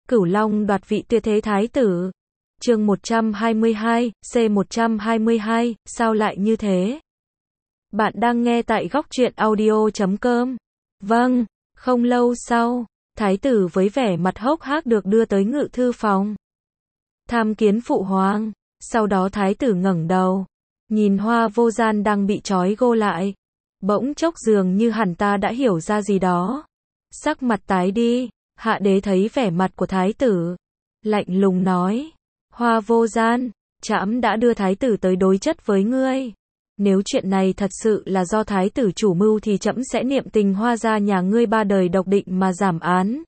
Cửu Long đoạt vị tuyệt thế thái tử. Chương 122, C122, sao lại như thế? Bạn đang nghe tại góc truyện audio.com. Vâng, không lâu sau, thái tử với vẻ mặt hốc hác được đưa tới ngự thư phòng. Tham kiến phụ hoàng, sau đó thái tử ngẩng đầu, nhìn Hoa Vô Gian đang bị trói gô lại. Bỗng chốc dường như hẳn ta đã hiểu ra gì đó. Sắc mặt tái đi, hạ đế thấy vẻ mặt của thái tử, lạnh lùng nói, Hoa Vô Gian, trẫm đã đưa thái tử tới đối chất với ngươi. Nếu chuyện này thật sự là do thái tử chủ mưu thì trẫm sẽ niệm tình Hoa gia nhà ngươi 3 đời độc định mà giảm án.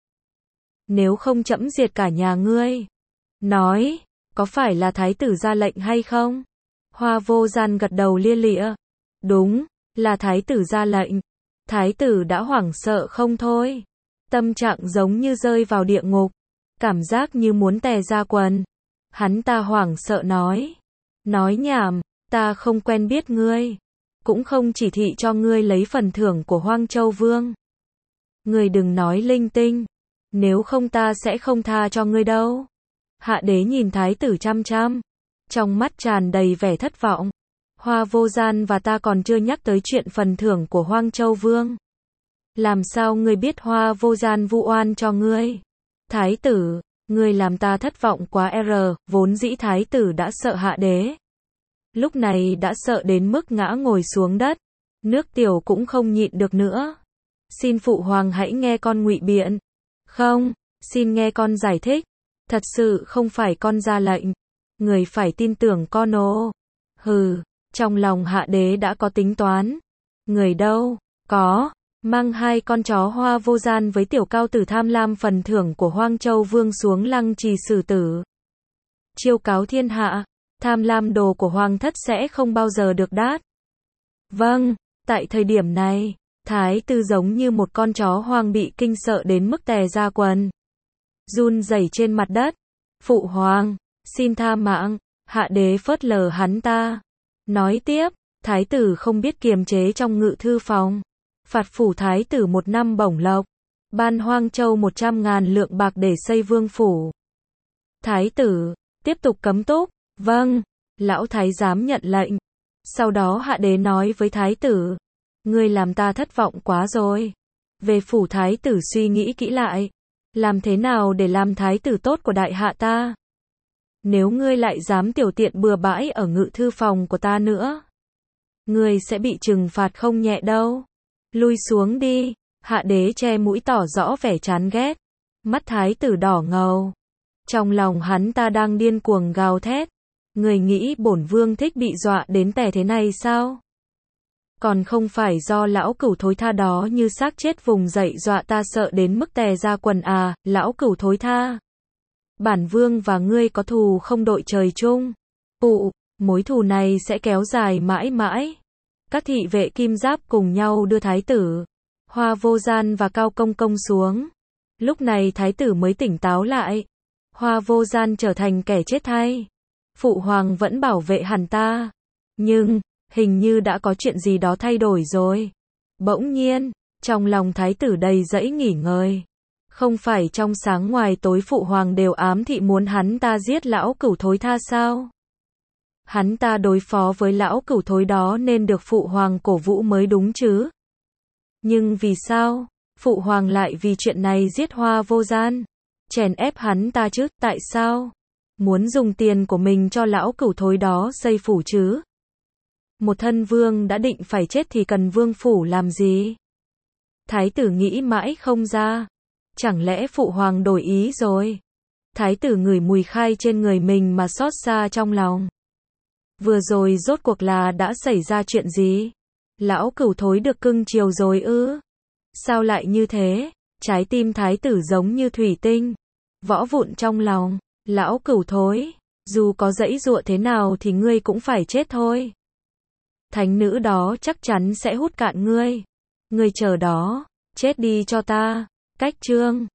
Nếu không trẫm diệt cả nhà ngươi. Nói, có phải là thái tử ra lệnh hay không? Hoa Vô Gian gật đầu lia lịa. Đúng, là thái tử ra lệnh. Thái tử đã hoảng sợ không thôi. Tâm trạng giống như rơi vào địa ngục. Cảm giác như muốn tè ra quần. Hắn ta hoảng sợ nói. Nói nhảm, ta không quen biết ngươi. Cũng không chỉ thị cho ngươi lấy phần thưởng của Hoang Châu Vương. Ngươi đừng nói linh tinh. Nếu không ta sẽ không tha cho ngươi đâu. Hạ đế nhìn thái tử chăm chăm. Trong mắt tràn đầy vẻ thất vọng. Hoa Vô Gian và ta còn chưa nhắc tới chuyện phần thưởng của Hoang Châu Vương. Làm sao ngươi biết Hoa Vô Gian vu oan cho ngươi? Thái tử, ngươi làm ta thất vọng quá vốn dĩ thái tử đã sợ hạ đế. Lúc này đã sợ đến mức ngã ngồi xuống đất. Nước tiểu cũng không nhịn được nữa. Xin phụ hoàng hãy nghe con ngụy biện. Không, xin nghe con giải thích. Thật sự không phải con ra lệnh. Người phải tin tưởng con ồ. Hừ, trong lòng hạ đế đã có tính toán. Người đâu, có, mang 2 con chó Hoa Vô Gian với tiểu cao tử tham lam phần thưởng của Hoang Châu Vương xuống lăng trì xử tử. Chiêu cáo thiên hạ, tham lam đồ của hoàng thất sẽ không bao giờ được đát. Vâng, tại thời điểm này, thái tử giống như một con chó hoang bị kinh sợ đến mức tè ra quần. Run rẩy trên mặt đất. Phụ hoàng, xin tha mạng. Hạ đế phớt lờ hắn ta. Nói tiếp, thái tử không biết kiềm chế trong ngự thư phòng. Phạt phủ thái tử 1 năm bổng lộc. Ban Hoang Châu 100.000 lượng bạc để xây vương phủ. Thái tử, tiếp tục cấm túc. Vâng, lão thái giám nhận lệnh. Sau đó hạ đế nói với thái tử. Ngươi làm ta thất vọng quá rồi. Về phủ thái tử suy nghĩ kỹ lại. Làm thế nào để làm thái tử tốt của đại hạ ta? Nếu ngươi lại dám tiểu tiện bừa bãi ở ngự thư phòng của ta nữa, ngươi sẽ bị trừng phạt không nhẹ đâu. Lui xuống đi. Hạ đế che mũi tỏ rõ vẻ chán ghét. Mắt thái tử đỏ ngầu. Trong lòng hắn ta đang điên cuồng gào thét. Người nghĩ bổn vương thích bị dọa đến tè thế này sao? Còn không phải do lão cửu thối tha đó như xác chết vùng dậy dọa ta sợ đến mức tè ra quần à, lão cửu thối tha. Bản vương và ngươi có thù không đội trời chung. Mối thù này sẽ kéo dài mãi mãi. Các thị vệ kim giáp cùng nhau đưa thái tử, Hoa Vô Gian và Cao Công Công xuống. Lúc này thái tử mới tỉnh táo lại. Hoa Vô Gian trở thành kẻ chết thay. Phụ hoàng vẫn bảo vệ hắn ta. Nhưng, hình như đã có chuyện gì đó thay đổi rồi. Bỗng nhiên, trong lòng thái tử đầy dẫy nghỉ ngơi. Không phải trong sáng ngoài tối phụ hoàng đều ám thị muốn hắn ta giết lão cửu thối tha sao? Hắn ta đối phó với lão cửu thối đó nên được phụ hoàng cổ vũ mới đúng chứ? Nhưng vì sao, phụ hoàng lại vì chuyện này giết Hoa Vô Gian? Chèn ép hắn ta chứ, tại sao? Muốn dùng tiền của mình cho lão cửu thối đó xây phủ chứ? Một thân vương đã định phải chết thì cần vương phủ làm gì? Thái tử nghĩ mãi không ra. Chẳng lẽ phụ hoàng đổi ý rồi? Thái tử ngửi mùi khai trên người mình mà xót xa trong lòng. Vừa rồi rốt cuộc là đã xảy ra chuyện gì? Lão cửu thối được cưng chiều rồi ư? Sao lại như thế? Trái tim thái tử giống như thủy tinh. Võ vụn trong lòng. Lão cửu thối, dù có giãy giụa thế nào thì ngươi cũng phải chết thôi. Thánh nữ đó chắc chắn sẽ hút cạn ngươi. Ngươi chờ đó, chết đi cho ta. Cách chương